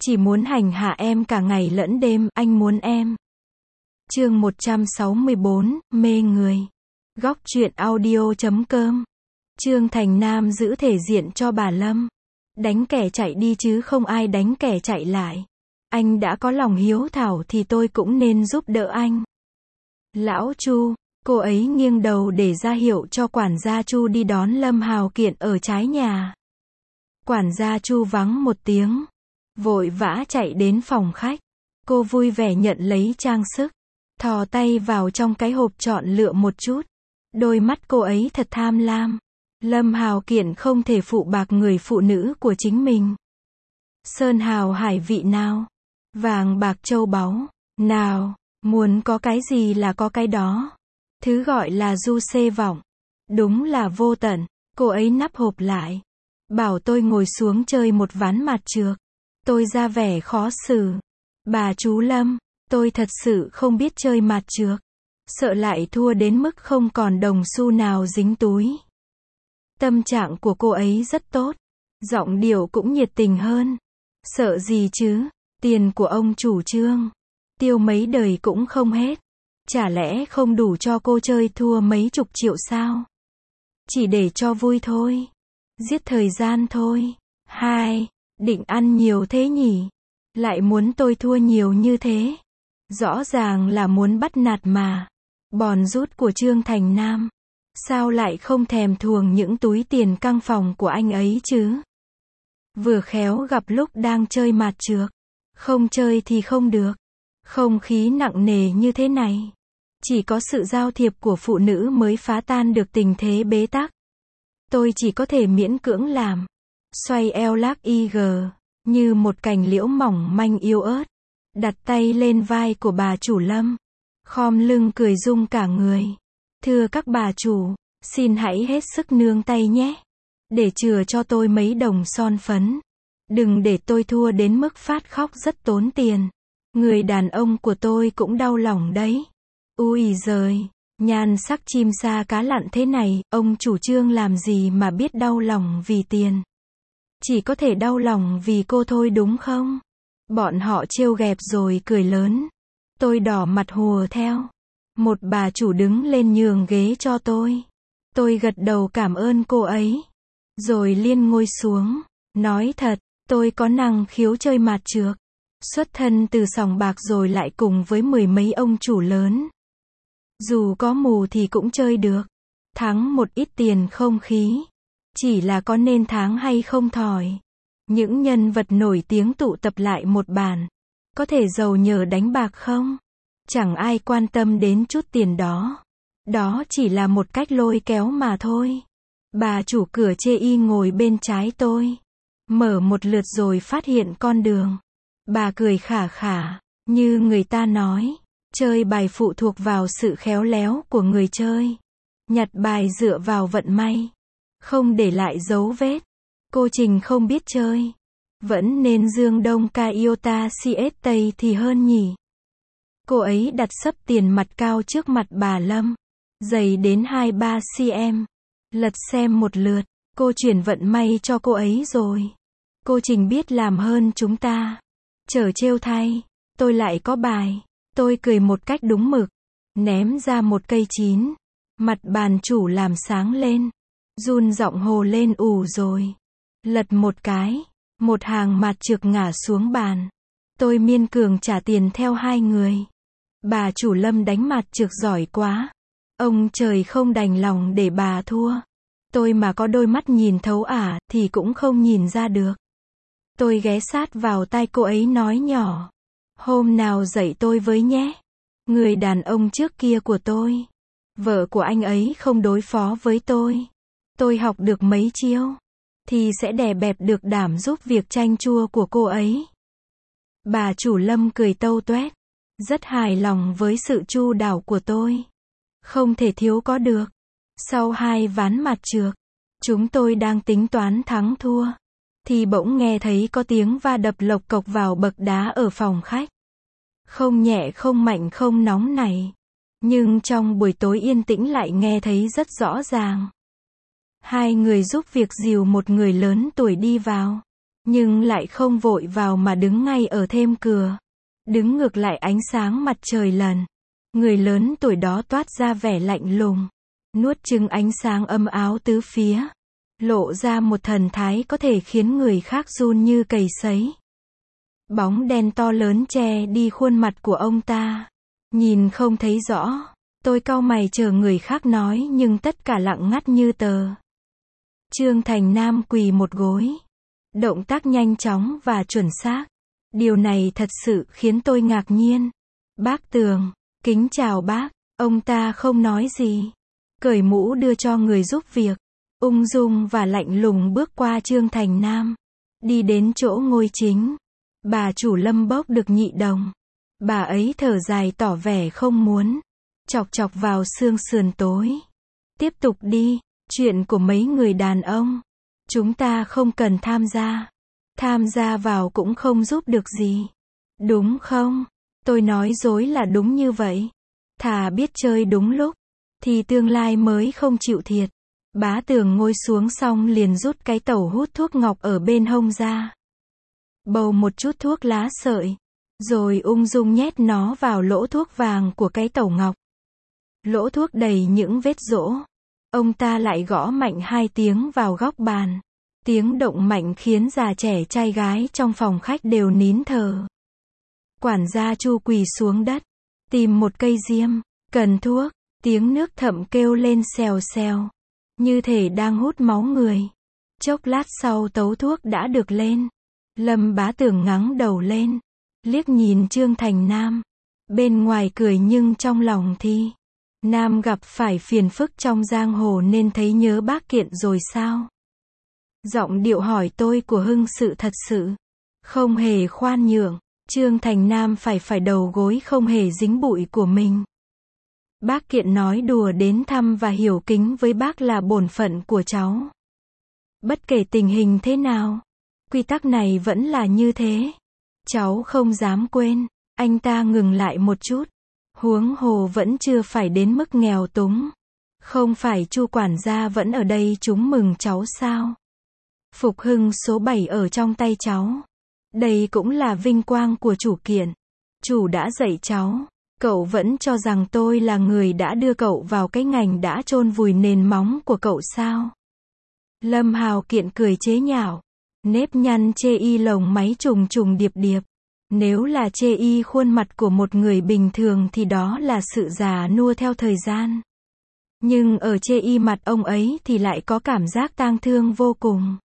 Chỉ muốn hành hạ em cả ngày lẫn đêm, anh muốn em. Chương 164, mê người. Góc truyện audio.com. Trương Thành Nam giữ thể diện cho bà Lâm. Đánh kẻ chạy đi chứ không ai đánh kẻ chạy lại. Anh đã có lòng hiếu thảo thì tôi cũng nên giúp đỡ anh. Lão Chu, cô ấy nghiêng đầu để ra hiệu cho quản gia Chu đi đón Lâm Hào Kiện ở trái nhà. Quản gia Chu vắng một tiếng, vội vã chạy đến phòng khách. Cô vui vẻ nhận lấy trang sức, thò tay vào trong cái hộp chọn lựa một chút. Đôi mắt cô ấy thật tham lam. Lâm Hào Kiện không thể phụ bạc người phụ nữ của chính mình. Sơn hào hải vị nào, vàng bạc châu báu nào, muốn có cái gì là có cái đó. Thứ gọi là du xê vọng, đúng là vô tận. Cô ấy nắp hộp lại, bảo tôi ngồi xuống chơi một ván mặt trược. Tôi ra vẻ khó xử. Bà chú Lâm, tôi thật sự không biết chơi mặt trược. Sợ lại thua đến mức không còn đồng xu nào dính túi. Tâm trạng của cô ấy rất tốt. Giọng điệu cũng nhiệt tình hơn. Sợ gì chứ, tiền của ông chủ Trương tiêu mấy đời cũng không hết. Chả lẽ không đủ cho cô chơi thua mấy chục triệu sao? Chỉ để cho vui thôi. Giết thời gian thôi. Hai, định ăn nhiều thế nhỉ? Lại muốn tôi thua nhiều như thế. Rõ ràng là muốn bắt nạt mà. Bòn rút của Trương Thành Nam. Sao lại không thèm thuồng những túi tiền căng phòng của anh ấy chứ? Vừa khéo gặp lúc đang chơi mặt trược. Không chơi thì không được. Không khí nặng nề như thế này. Chỉ có sự giao thiệp của phụ nữ mới phá tan được tình thế bế tắc. Tôi chỉ có thể miễn cưỡng làm. Xoay eo lắc IG, như một cành liễu mỏng manh yếu ớt. Đặt tay lên vai của bà chủ Lâm. Khom lưng cười rung cả người. Thưa các bà chủ, xin hãy hết sức nương tay nhé. Để chừa cho tôi mấy đồng son phấn. Đừng để tôi thua đến mức phát khóc rất tốn tiền. Người đàn ông của tôi cũng đau lòng đấy. Ui giời, nhan sắc chim sa cá lặn thế này, ông chủ Trương làm gì mà biết đau lòng vì tiền. Chỉ có thể đau lòng vì cô thôi đúng không? Bọn họ trêu ghẹo rồi cười lớn. Tôi đỏ mặt hùa theo. Một bà chủ đứng lên nhường ghế cho tôi. Tôi gật đầu cảm ơn cô ấy. Rồi liên ngồi xuống. Nói thật, tôi có năng khiếu chơi mặt trược. Xuất thân từ sòng bạc rồi lại cùng với mười mấy ông chủ lớn. Dù có mù thì cũng chơi được. Thắng một ít tiền không khí. Chỉ là có nên thắng hay không thỏi. Những nhân vật nổi tiếng tụ tập lại một bàn. Có thể giàu nhờ đánh bạc không? Chẳng ai quan tâm đến chút tiền đó. Đó chỉ là một cách lôi kéo mà thôi. Bà chủ cửa chê y ngồi bên trái tôi. Mở một lượt rồi phát hiện con đường. Bà cười khả khả, như người ta nói. Chơi bài phụ thuộc vào sự khéo léo của người chơi. Nhặt bài dựa vào vận may. Không để lại dấu vết. Cô Trình không biết chơi. Vẫn nên Dương Đông ca Iota CS Tây thì hơn nhỉ. Cô ấy đặt sấp tiền mặt cao trước mặt bà Lâm. Dày đến 2-3 cm. Lật xem một lượt. Cô chuyển vận may cho cô ấy rồi. Cô Trình biết làm hơn chúng ta. Chở trêu thay. Tôi lại có bài. Tôi cười một cách đúng mực. Ném ra một cây chín. Mặt bàn chủ làm sáng lên. Run giọng hồ lên ù rồi. Lật một cái. Một hàng mặt trược ngả xuống bàn. Tôi miên cường trả tiền theo hai người. Bà chủ Lâm đánh mặt trược giỏi quá. Ông trời không đành lòng để bà thua. Tôi mà có đôi mắt nhìn thấu thì cũng không nhìn ra được. Tôi ghé sát vào tai cô ấy nói nhỏ. Hôm nào dạy tôi với nhé. Người đàn ông trước kia của tôi. Vợ của anh ấy không đối phó với tôi. Tôi học được mấy chiêu. Thì sẽ đè bẹp được đảm giúp việc chanh chua của cô ấy. Bà chủ Lâm cười tâu tuét. Rất hài lòng với sự chu đáo của tôi. Không thể thiếu có được. Sau hai ván mặt trược, chúng tôi đang tính toán thắng thua. Thì bỗng nghe thấy có tiếng va đập lộc cộc vào bậc đá ở phòng khách. Không nhẹ không mạnh không nóng này. Nhưng trong buổi tối yên tĩnh lại nghe thấy rất rõ ràng. Hai người giúp việc dìu một người lớn tuổi đi vào. nhưng lại không vội vào mà đứng ngay ở thềm cửa. Đứng ngược lại ánh sáng mặt trời lần. Người lớn tuổi đó toát ra vẻ lạnh lùng, nuốt chửng ánh sáng âm áo tứ phía, lộ ra một thần thái có thể khiến người khác run như cầy sấy. Bóng đen to lớn che đi khuôn mặt của ông ta, nhìn không thấy rõ. Tôi cau mày chờ người khác nói nhưng tất cả lặng ngắt như tờ. Trương Thành Nam quỳ một gối, động tác nhanh chóng và chuẩn xác. Điều này thật sự khiến tôi ngạc nhiên. Bác Tường, kính chào bác. Ông ta không nói gì, cởi mũ đưa cho người giúp việc, ung dung và lạnh lùng bước qua Trương Thành Nam, đi đến chỗ ngôi chính. Bà chủ Lâm bốc được nhị đồng. Bà ấy thở dài tỏ vẻ không muốn, chọc chọc vào xương sườn tối. Tiếp tục đi, chuyện của mấy người đàn ông, chúng ta không cần tham gia. Tham gia vào cũng không giúp được gì. Đúng không? Tôi nói dối là đúng như vậy. Thà biết chơi đúng lúc, thì tương lai mới không chịu thiệt. Bá Tường ngồi xuống xong liền rút cái tẩu hút thuốc ngọc ở bên hông ra. Bầu một chút thuốc lá sợi, rồi ung dung nhét nó vào lỗ thuốc vàng của cái tẩu ngọc. Lỗ thuốc đầy những vết rỗ. Ông ta lại gõ mạnh 2 tiếng vào góc bàn. Tiếng động mạnh khiến già trẻ trai gái trong phòng khách đều nín thở. Quản gia Chu quỳ xuống đất, tìm một cây diêm, cần thuốc, tiếng nước thậm kêu lên xèo xèo, như thể đang hút máu người. Chốc lát sau tấu thuốc đã được lên. Lâm Bá Tường ngẩng đầu lên, liếc nhìn Trương Thành Nam. Bên ngoài cười nhưng trong lòng thì, Nam gặp phải phiền phức trong giang hồ nên thấy nhớ bác Kiện rồi sao? Giọng điệu hỏi tôi của Hưng Sự thật sự không hề khoan nhượng. Trương Thành Nam phải đầu gối không hề dính bụi của mình. Bác Kiện nói đùa đến thăm và hiểu kính với bác là bổn phận của cháu. Bất kể tình hình thế nào, quy tắc này vẫn là như thế. Cháu không dám quên. Anh ta ngừng lại một chút. Huống hồ vẫn chưa phải đến mức nghèo túng. Không phải Chu quản gia vẫn ở đây chúng mừng cháu sao? Phục hưng số 7 ở trong tay cháu. Đây cũng là vinh quang của chủ Kiện. Chủ đã dạy cháu. Cậu vẫn cho rằng tôi là người đã đưa cậu vào cái ngành đã chôn vùi nền móng của cậu sao? Lâm Hào Kiện cười chế nhạo. Nếp nhăn chê y lồng máy trùng trùng điệp điệp. Nếu là chê y khuôn mặt của một người bình thường thì đó là sự già nua theo thời gian. Nhưng ở chê y mặt ông ấy thì lại có cảm giác tang thương vô cùng.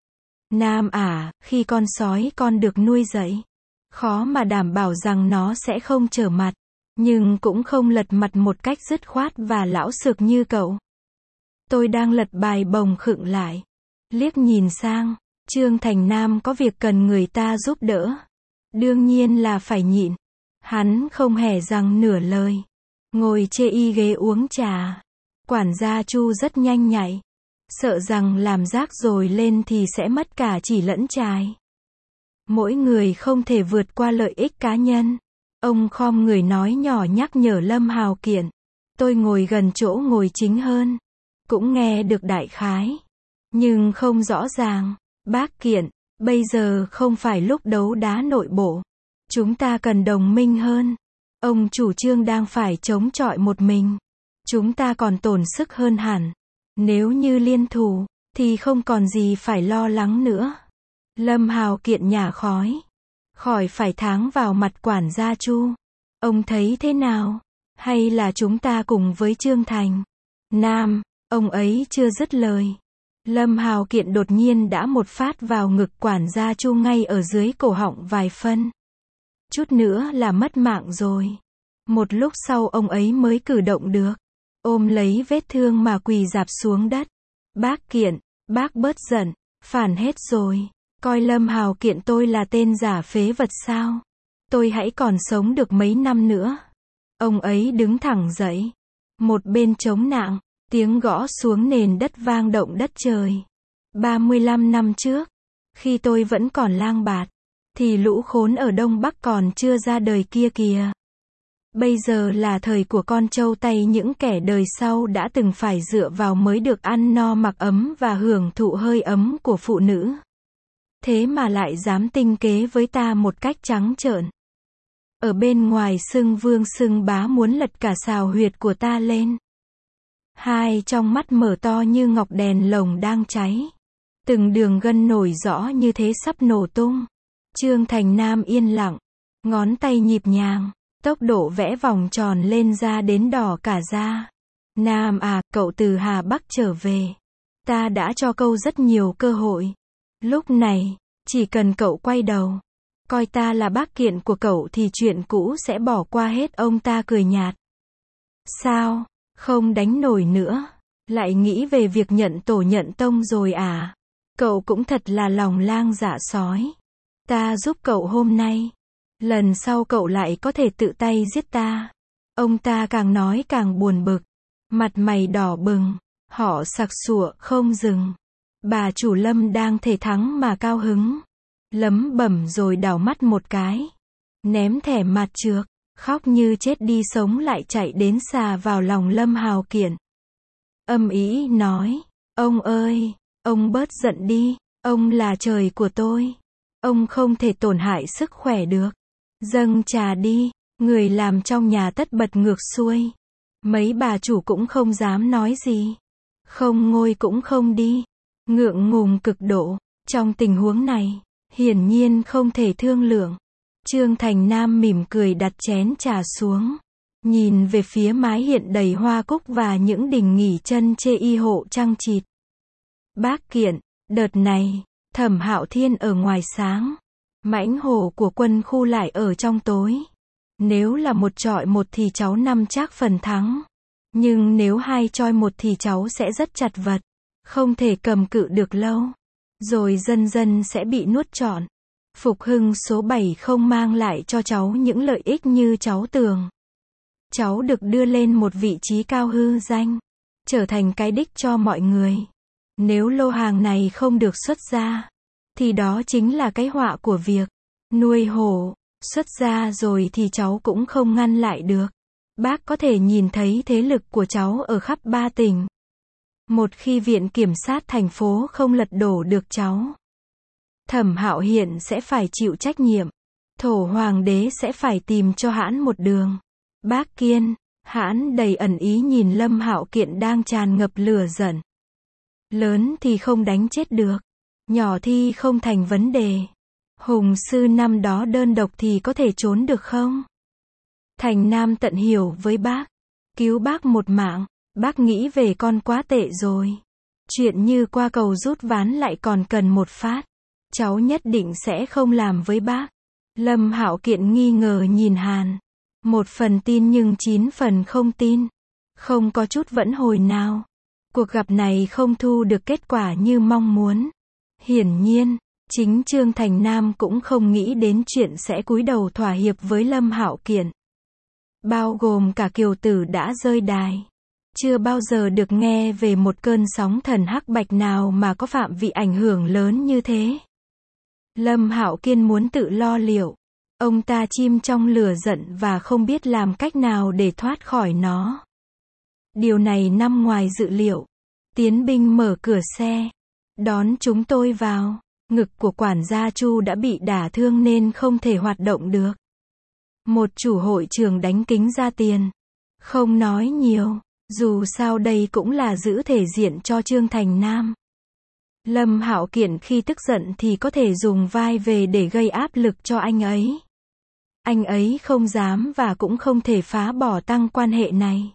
Nam khi con sói con được nuôi dạy, khó mà đảm bảo rằng nó sẽ không trở mặt, nhưng cũng không lật mặt một cách dứt khoát và lão xược như cậu. Tôi đang lật bài bồng khựng lại, liếc nhìn sang. Trương Thành Nam có việc cần người ta giúp đỡ. Đương nhiên là phải nhịn. Hắn không hề rằng nửa lời. Ngồi chê y ghế uống trà. Quản gia Chu rất nhanh nhạy. Sợ rằng làm rác rồi lên thì sẽ mất cả chỉ lẫn chài. Mỗi người không thể vượt qua lợi ích cá nhân. Ông khom người nói nhỏ nhắc nhở Lâm Hào Kiện. Tôi ngồi gần chỗ ngồi chính hơn. Cũng nghe được đại khái. Nhưng không rõ ràng. Bác Kiện, bây giờ không phải lúc đấu đá nội bộ. Chúng ta cần đồng minh hơn. Ông chủ Trương đang phải chống chọi một mình. Chúng ta còn tổn sức hơn hẳn. Nếu như liên thủ, thì không còn gì phải lo lắng nữa. Lâm Hào Kiện nhả khói. Khỏi phải tháng vào mặt quản gia Chu. Ông thấy thế nào? Hay là chúng ta cùng với Trương Thành Nam? Ông ấy chưa dứt lời. Lâm Hào Kiện đột nhiên đã một phát vào ngực quản gia Chu ngay ở dưới cổ họng vài phân. Chút nữa là mất mạng rồi. Một lúc sau ông ấy mới cử động được. Ôm lấy vết thương mà quỳ rạp xuống đất. Bác Kiện, bác bớt giận, phản hết rồi. Coi Lâm Hào Kiện tôi là tên giả phế vật sao? Tôi hãy còn sống được mấy năm nữa. Ông ấy đứng thẳng dậy. Một bên chống nạng. Tiếng gõ xuống nền đất vang động đất trời. 35 năm trước, khi tôi vẫn còn lang bạt, thì lũ khốn ở Đông Bắc còn chưa ra đời kia kìa. Bây giờ là thời của con trâu tay những kẻ đời sau đã từng phải dựa vào mới được ăn no mặc ấm và hưởng thụ hơi ấm của phụ nữ. Thế mà lại dám tinh kế với ta một cách trắng trợn. Ở bên ngoài xưng vương xưng bá muốn lật cả xào huyệt của ta lên. Hai trong mắt mở to như ngọc đèn lồng đang cháy. Từng đường gân nổi rõ như thế sắp nổ tung. Trương Thành Nam yên lặng. Ngón tay nhịp nhàng. Tốc độ vẽ vòng tròn lên da đến đỏ cả da. Nam à, cậu từ Hà Bắc trở về. Ta đã cho cậu rất nhiều cơ hội. Lúc này, chỉ cần cậu quay đầu. Coi ta là bác kiện của cậu thì chuyện cũ sẽ bỏ qua hết. Ông ta cười nhạt. Sao, không đánh nổi nữa? Lại nghĩ về việc nhận tổ nhận tông rồi à? Cậu cũng thật là lòng lang dạ sói. Ta giúp cậu hôm nay. Lần sau cậu lại có thể tự tay giết ta. Ông ta càng nói càng buồn bực. Mặt mày đỏ bừng. Họ sặc sụa không dừng. Bà chủ Lâm đang thể thắng mà cao hứng. Lấm bẩm rồi đảo mắt một cái. Ném thẻ mặt trược. Khóc như chết đi sống lại chạy đến xà vào lòng Lâm Hạo Kiện. Âm ý nói. Ông ơi, ông bớt giận đi. Ông là trời của tôi. Ông không thể tổn hại sức khỏe được. Dâng trà đi. Người làm trong nhà tất bật ngược xuôi. Mấy bà chủ cũng không dám nói gì. Không ngôi cũng không đi. Ngượng ngùng cực độ. Trong tình huống này, hiển nhiên không thể thương lượng. Trương Thành Nam mỉm cười đặt chén trà xuống. Nhìn về phía mái hiện đầy hoa cúc và những đình nghỉ chân chê y hộ chăng chịt. Bác Kiện, đợt này, Thẩm Hạo Thiên ở ngoài sáng. Mãnh hổ của quân khu lại ở trong tối. Nếu là một chọi một thì cháu nắm chắc phần thắng. Nhưng nếu hai chọi một thì cháu sẽ rất chật vật. Không thể cầm cự được lâu. Rồi dần dần sẽ bị nuốt trọn. Phục hưng số 7 không mang lại cho cháu những lợi ích như cháu tưởng. Cháu được đưa lên một vị trí cao hư danh. Trở thành cái đích cho mọi người. Nếu lô hàng này không được xuất ra. Thì đó chính là cái họa của việc nuôi hổ. Xuất ra rồi thì cháu cũng không ngăn lại được. Bác có thể nhìn thấy thế lực của cháu ở khắp 3 tỉnh. Một khi viện kiểm sát thành phố không lật đổ được cháu. Thẩm Hạo Hiện sẽ phải chịu trách nhiệm. Thổ Hoàng đế sẽ phải tìm cho hãn một đường. Bác Kiên, hãn đầy ẩn ý nhìn Lâm Hạo Kiện đang tràn ngập lửa giận. Lớn thì không đánh chết được. Nhỏ thì không thành vấn đề. Hùng sư năm đó đơn độc thì có thể trốn được không? Thành Nam tận hiểu với bác. Cứu bác một mạng. Bác nghĩ về con quá tệ rồi. Chuyện như qua cầu rút ván lại còn cần một phát. Cháu nhất định sẽ không làm với bác. Lâm Hạo Kiện nghi ngờ nhìn Hàn. 1 phần tin nhưng 9 phần không tin. Không có chút vẫn hồi nào. Cuộc gặp này không thu được kết quả như mong muốn. Hiển nhiên, chính Trương Thành Nam cũng không nghĩ đến chuyện sẽ cúi đầu thỏa hiệp với Lâm Hạo Kiện. Bao gồm cả Kiều Tử đã rơi đài. Chưa bao giờ được nghe về một cơn sóng thần hắc bạch nào mà có phạm vi ảnh hưởng lớn như thế. Lâm Hạo Kiên muốn tự lo liệu. Ông ta chìm trong lửa giận và không biết làm cách nào để thoát khỏi nó. Điều này nằm ngoài dự liệu. Tiến binh mở cửa xe. Đón chúng tôi vào. Ngực của quản gia Chu đã bị đả thương nên không thể hoạt động được. Một chủ hội trường đánh kính ra tiền. Không nói nhiều. Dù sao đây cũng là giữ thể diện cho Trương Thành Nam. Lâm Hạo Kiện khi tức giận thì có thể dùng vai về để gây áp lực cho anh ấy. Anh ấy không dám và cũng không thể phá bỏ tăng quan hệ này.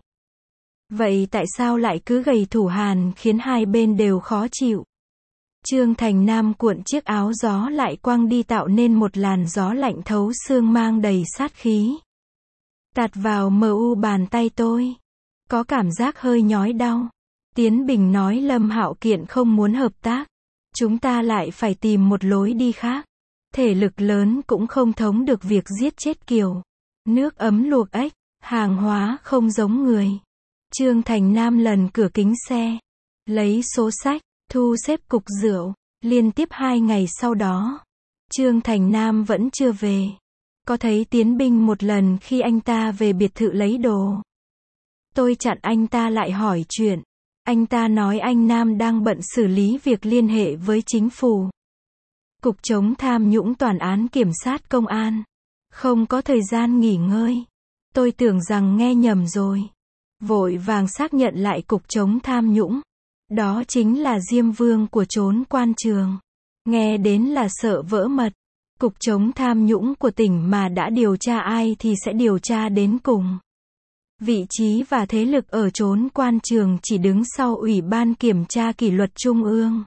Vậy tại sao lại cứ gầy thủ Hàn khiến hai bên đều khó chịu? Trương Thành Nam cuộn chiếc áo gió lại quăng đi tạo nên một làn gió lạnh thấu xương mang đầy sát khí. Tạt vào mu bàn tay tôi. Có cảm giác hơi nhói đau. Tiến Bình nói Lâm Hạo Kiện không muốn hợp tác. Chúng ta lại phải tìm một lối đi khác. Thể lực lớn cũng không thống được việc giết chết Kiều. Nước ấm luộc ếch, hàng hóa không giống người. Trương Thành Nam lần cửa kính xe. Lấy số sách, thu xếp cục rượu. Liên tiếp 2 ngày sau đó. Trương Thành Nam vẫn chưa về. Có thấy Tiến Bình một lần khi anh ta về biệt thự lấy đồ. Tôi chặn anh ta lại hỏi chuyện. Anh ta nói anh Nam đang bận xử lý việc liên hệ với chính phủ. Cục chống tham nhũng Toàn án Kiểm sát Công an. Không có thời gian nghỉ ngơi. Tôi tưởng rằng nghe nhầm rồi. Vội vàng xác nhận lại Cục chống tham nhũng. Đó chính là Diêm Vương của trốn quan trường. Nghe đến là sợ vỡ mật. Cục chống tham nhũng của tỉnh mà đã điều tra ai thì sẽ điều tra đến cùng. Vị trí và thế lực ở trốn quan trường chỉ đứng sau Ủy ban Kiểm tra Kỷ luật Trung ương.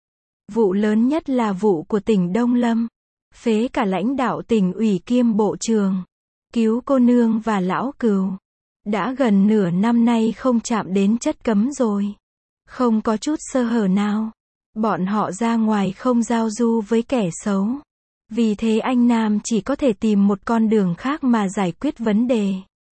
Vụ lớn nhất là vụ của tỉnh Đông Lâm. Phế cả lãnh đạo tỉnh ủy kiêm bộ trưởng. Cứu cô nương và lão cừu. Đã gần nửa năm nay không chạm đến chất cấm rồi. Không có chút sơ hở nào. Bọn họ ra ngoài không giao du với kẻ xấu. Vì thế anh Nam chỉ có thể tìm một con đường khác mà giải quyết vấn đề.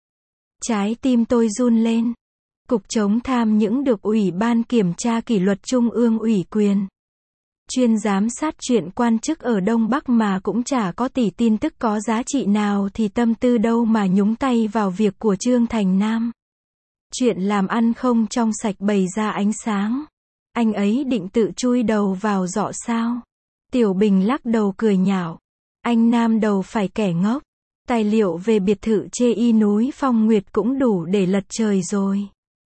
Trái tim tôi run lên. Cục chống tham nhũng được Ủy ban Kiểm tra Kỷ luật Trung ương ủy quyền. Chuyên giám sát chuyện quan chức ở Đông Bắc mà cũng chả có tỉ tin tức có giá trị nào thì tâm tư đâu mà nhúng tay vào việc của Trương Thành Nam. Chuyện làm ăn không trong sạch bày ra ánh sáng. Anh ấy định tự chui đầu vào giọ sao? Tiểu Bình lắc đầu cười nhạo. Anh Nam đầu phải kẻ ngốc. Tài liệu về biệt thự chê y núi Phong Nguyệt cũng đủ để lật trời rồi.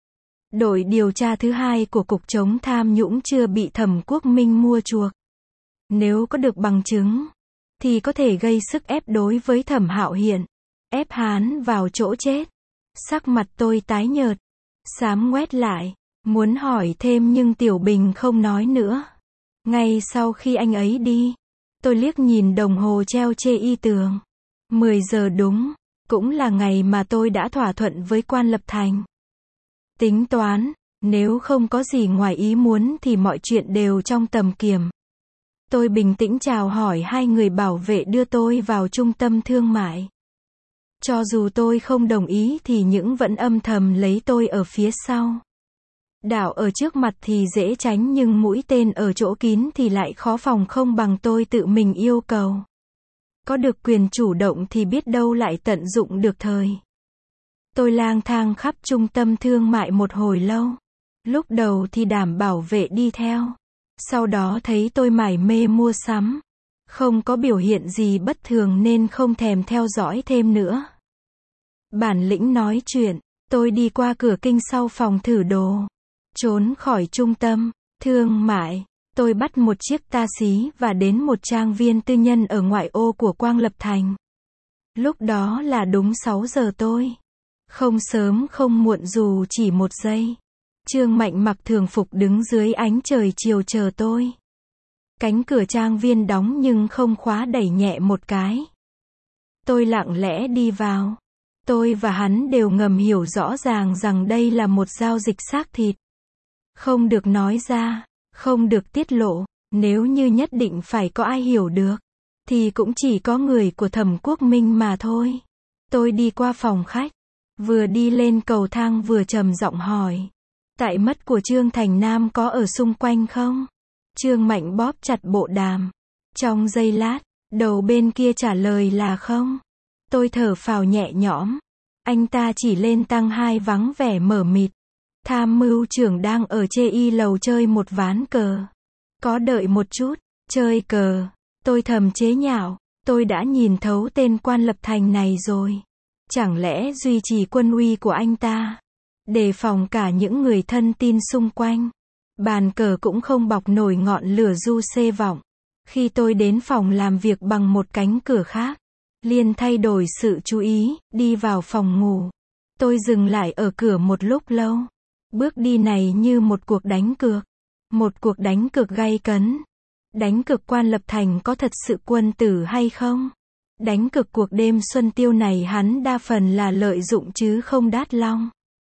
Đội điều tra thứ hai của Cục chống tham nhũng chưa bị Thẩm Quốc Minh mua chuộc. Nếu có được bằng chứng, thì có thể gây sức ép đối với Thẩm Hạo Hiển. Ép hắn vào chỗ chết. Sắc mặt tôi tái nhợt. Xám ngoét lại. Muốn hỏi thêm nhưng Tiểu Bình không nói nữa. Ngay sau khi anh ấy đi, tôi liếc nhìn đồng hồ treo chê y tường. 10 giờ đúng, cũng là ngày mà tôi đã thỏa thuận với Quan Lập Thành. Tính toán, nếu không có gì ngoài ý muốn thì mọi chuyện đều trong tầm kiểm. Tôi bình tĩnh chào hỏi hai người bảo vệ đưa tôi vào trung tâm thương mại. Cho dù tôi không đồng ý thì những vẫn âm thầm lấy tôi ở phía sau. Đảo ở trước mặt thì dễ tránh nhưng mũi tên ở chỗ kín thì lại khó phòng không bằng tôi tự mình yêu cầu. Có được quyền chủ động thì biết đâu lại tận dụng được thời. Tôi lang thang khắp trung tâm thương mại một hồi lâu. Lúc đầu thì đảm bảo vệ đi theo. Sau đó thấy tôi mải mê mua sắm. Không có biểu hiện gì bất thường nên không thèm theo dõi thêm nữa. Bản lĩnh nói chuyện, tôi đi qua cửa kinh sau phòng thử đồ. Trốn khỏi trung tâm thương mại. Tôi bắt một chiếc taxi và đến một trang viên tư nhân ở ngoại ô của Quang Lập Thành. Lúc đó là đúng 6 giờ tôi. Không sớm không muộn dù chỉ một giây. Trương Mạnh mặc thường phục đứng dưới ánh trời chiều chờ tôi. Cánh cửa trang viên đóng nhưng không khóa, đẩy nhẹ một cái. Tôi lặng lẽ đi vào. Tôi và hắn đều ngầm hiểu rõ ràng rằng đây là một giao dịch xác thịt. Không được nói ra, không được tiết lộ, nếu như nhất định phải có ai hiểu được, thì cũng chỉ có người của Thẩm Quốc Minh mà thôi. Tôi đi qua phòng khách, vừa đi lên cầu thang vừa trầm giọng hỏi. Tại mất của Trương Thành Nam có ở xung quanh không? Trương Mạnh bóp chặt bộ đàm. Trong giây lát, đầu bên kia trả lời là không. Tôi thở phào nhẹ nhõm. Anh ta chỉ lên tăng 2 vắng vẻ mờ mịt. Tham mưu trưởng đang ở chê y lầu chơi một ván cờ. Có đợi một chút, chơi cờ. Tôi thầm chế nhạo, tôi đã nhìn thấu tên Quan Lập Thành này rồi. Chẳng lẽ duy trì quân uy của anh ta, đề phòng cả những người thân tin xung quanh. Bàn cờ cũng không bọc nổi ngọn lửa du xê vọng. Khi tôi đến phòng làm việc bằng một cánh cửa khác, liền thay đổi sự chú ý, đi vào phòng ngủ. Tôi dừng lại ở cửa một lúc lâu. Bước đi này như một cuộc đánh cược. Một cuộc đánh cược gay cấn. Đánh cược Quan Lập Thành có thật sự quân tử hay không? Đánh cược cuộc đêm xuân tiêu này hắn đa phần là lợi dụng chứ không đát long.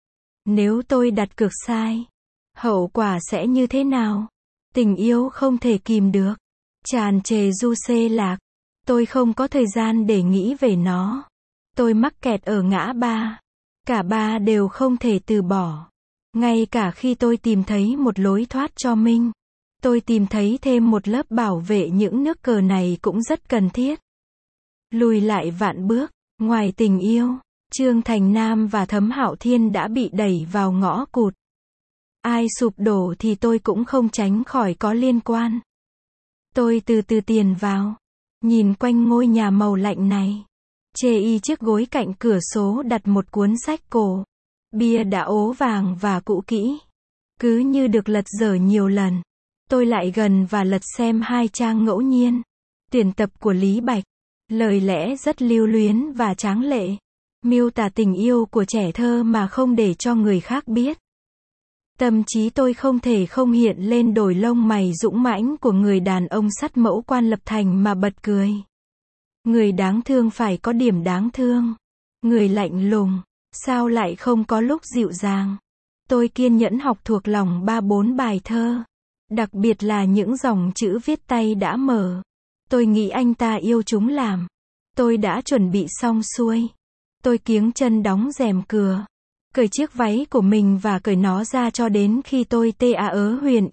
Nếu tôi đặt cược sai, hậu quả sẽ như thế nào? Tình yêu không thể kìm được. Tràn trề du xê lạc. Tôi không có thời gian để nghĩ về nó. Tôi mắc kẹt ở ngã ba. Cả ba đều không thể từ bỏ. Ngay cả khi tôi tìm thấy một lối thoát cho Minh, tôi tìm thấy thêm một lớp bảo vệ những nước cờ này cũng rất cần thiết. Lùi lại vạn bước, ngoài tình yêu, Trương Thành Nam và Thấm Hạo Thiên đã bị đẩy vào ngõ cụt. Ai sụp đổ thì tôi cũng không tránh khỏi có liên quan. Tôi từ từ tiền vào. Nhìn quanh ngôi nhà màu lạnh này. Chê y chiếc gối cạnh cửa sổ đặt một cuốn sách cổ. Bìa đã ố vàng và cũ kỹ. Cứ như được lật dở nhiều lần. Tôi lại gần và lật xem 2 trang ngẫu nhiên. Tuyển tập của Lý Bạch. Lời lẽ rất lưu luyến và tráng lệ. Miêu tả tình yêu của trẻ thơ mà không để cho người khác biết. Tâm trí tôi không thể không hiện lên đồi lông mày dũng mãnh của người đàn ông sắt mẫu Quan Lập Thành mà bật cười. Người đáng thương phải có điểm đáng thương. Người lạnh lùng, sao lại không có lúc dịu dàng. Tôi kiên nhẫn học thuộc lòng 3-4 bài thơ. Đặc biệt là những dòng chữ viết tay đã mở. Tôi nghĩ anh ta yêu chúng làm. Tôi đã chuẩn bị xong xuôi. Tôi kiếng chân đóng rèm cửa. Cởi chiếc váy của mình và cởi nó ra cho đến khi tôi huyền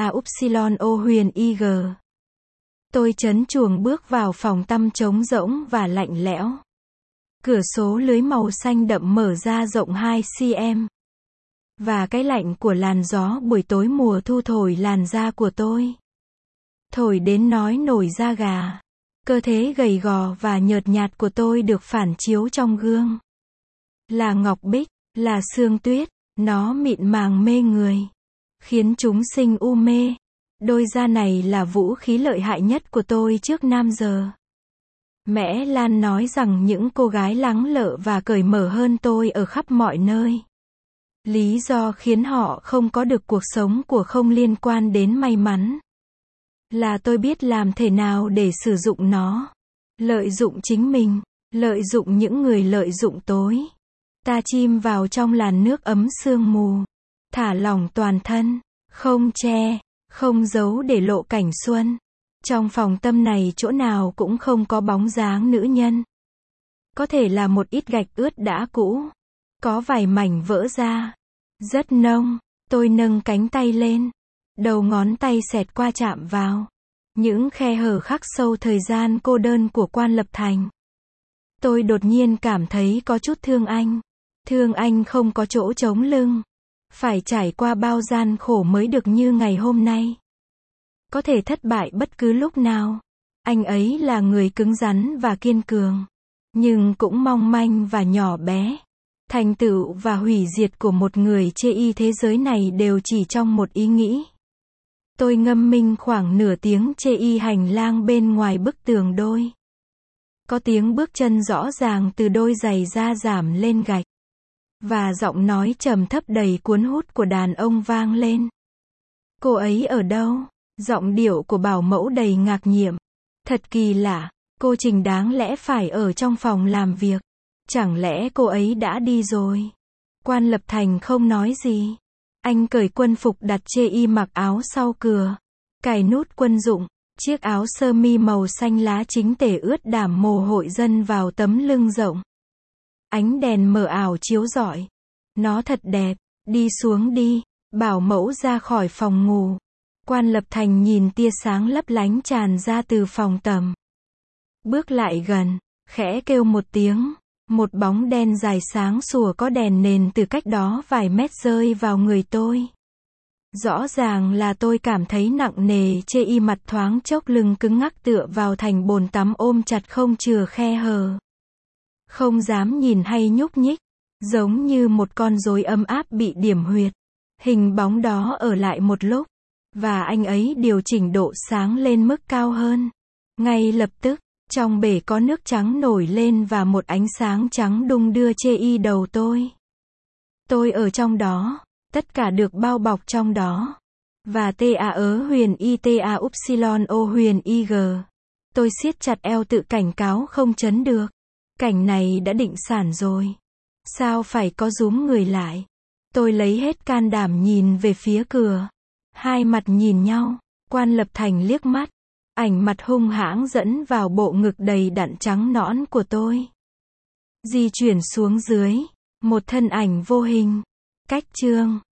ig. Tôi trấn truồng bước vào phòng tăm trống rỗng và lạnh lẽo. Cửa sổ lưới màu xanh đậm mở ra rộng 2 cm. Và cái lạnh của làn gió buổi tối mùa thu thổi làn da của tôi. Thổi đến nói nổi da gà. Cơ thể gầy gò và nhợt nhạt của tôi được phản chiếu trong gương. Là ngọc bích, là sương tuyết, nó mịn màng mê người. Khiến chúng sinh u mê. Đôi da này là vũ khí lợi hại nhất của tôi trước nam giờ. Mẹ Lan nói rằng những cô gái lắng lợ và cởi mở hơn tôi ở khắp mọi nơi. Lý do khiến họ không có được cuộc sống của không liên quan đến may mắn. Là tôi biết làm thế nào để sử dụng nó. Lợi dụng chính mình, lợi dụng những người lợi dụng tối. Ta chìm vào trong làn nước ấm sương mù. Thả lỏng toàn thân, không che, không giấu để lộ cảnh xuân. Trong phòng tâm này chỗ nào cũng không có bóng dáng nữ nhân. Có thể là một ít gạch ướt đã cũ. Có vài mảnh vỡ ra. Rất nông. Tôi nâng cánh tay lên. Đầu ngón tay xẹt qua chạm vào. Những khe hở khắc sâu thời gian cô đơn của Quan Lập Thành. Tôi đột nhiên cảm thấy có chút thương anh. Thương anh không có chỗ chống lưng. Phải trải qua bao gian khổ mới được như ngày hôm nay. Có thể thất bại bất cứ lúc nào. Anh ấy là người cứng rắn và kiên cường. Nhưng cũng mong manh và nhỏ bé. Thành tựu và hủy diệt của một người chê y thế giới này đều chỉ trong một ý nghĩ. Tôi ngâm mình khoảng nửa tiếng chê y hành lang bên ngoài bức tường đôi. Có tiếng bước chân rõ ràng từ đôi giày da giảm lên gạch. Và giọng nói trầm thấp đầy cuốn hút của đàn ông vang lên. Cô ấy ở đâu? Giọng điệu của bảo mẫu đầy ngạc nhiệm. Thật kỳ lạ, cô Trình đáng lẽ phải ở trong phòng làm việc. Chẳng lẽ cô ấy đã đi rồi? Quan Lập Thành không nói gì. Anh cởi quân phục đặt chê y mặc áo sau cửa. Cài nút quân dụng. Chiếc áo sơ mi màu xanh lá chính tể ướt đẫm mồ hôi dần vào tấm lưng rộng. Ánh đèn mờ ảo chiếu rọi. Nó thật đẹp. Đi xuống đi. Bảo mẫu ra khỏi phòng ngủ. Quan Lập Thành nhìn tia sáng lấp lánh tràn ra từ phòng tắm. Bước lại gần. Khẽ kêu một tiếng. Một bóng đen dài sáng sủa có đèn nền từ cách đó vài mét rơi vào người tôi. Rõ ràng là tôi cảm thấy nặng nề chê y mặt thoáng chốc lưng cứng ngắc tựa vào thành bồn tắm ôm chặt không chừa khe hở. Không dám nhìn hay nhúc nhích. Giống như một con rối ấm áp bị điểm huyệt. Hình bóng đó ở lại một lúc. Và anh ấy điều chỉnh độ sáng lên mức cao hơn. Ngay lập tức. Trong bể có nước trắng nổi lên và một ánh sáng trắng đung đưa chê y đầu tôi. Tôi ở trong đó. Tất cả được bao bọc trong đó. Và huyền ig. Tôi siết chặt eo tự cảnh cáo không chấn được. Cảnh này đã định sản rồi. Sao phải có rúm người lại? Tôi lấy hết can đảm nhìn về phía cửa. Hai mặt nhìn nhau. Quan Lập Thành liếc mắt. Ảnh mặt hung hãng dẫn vào bộ ngực đầy đặn trắng nõn của tôi. Di chuyển xuống dưới. Một thân ảnh vô hình. Cách chương.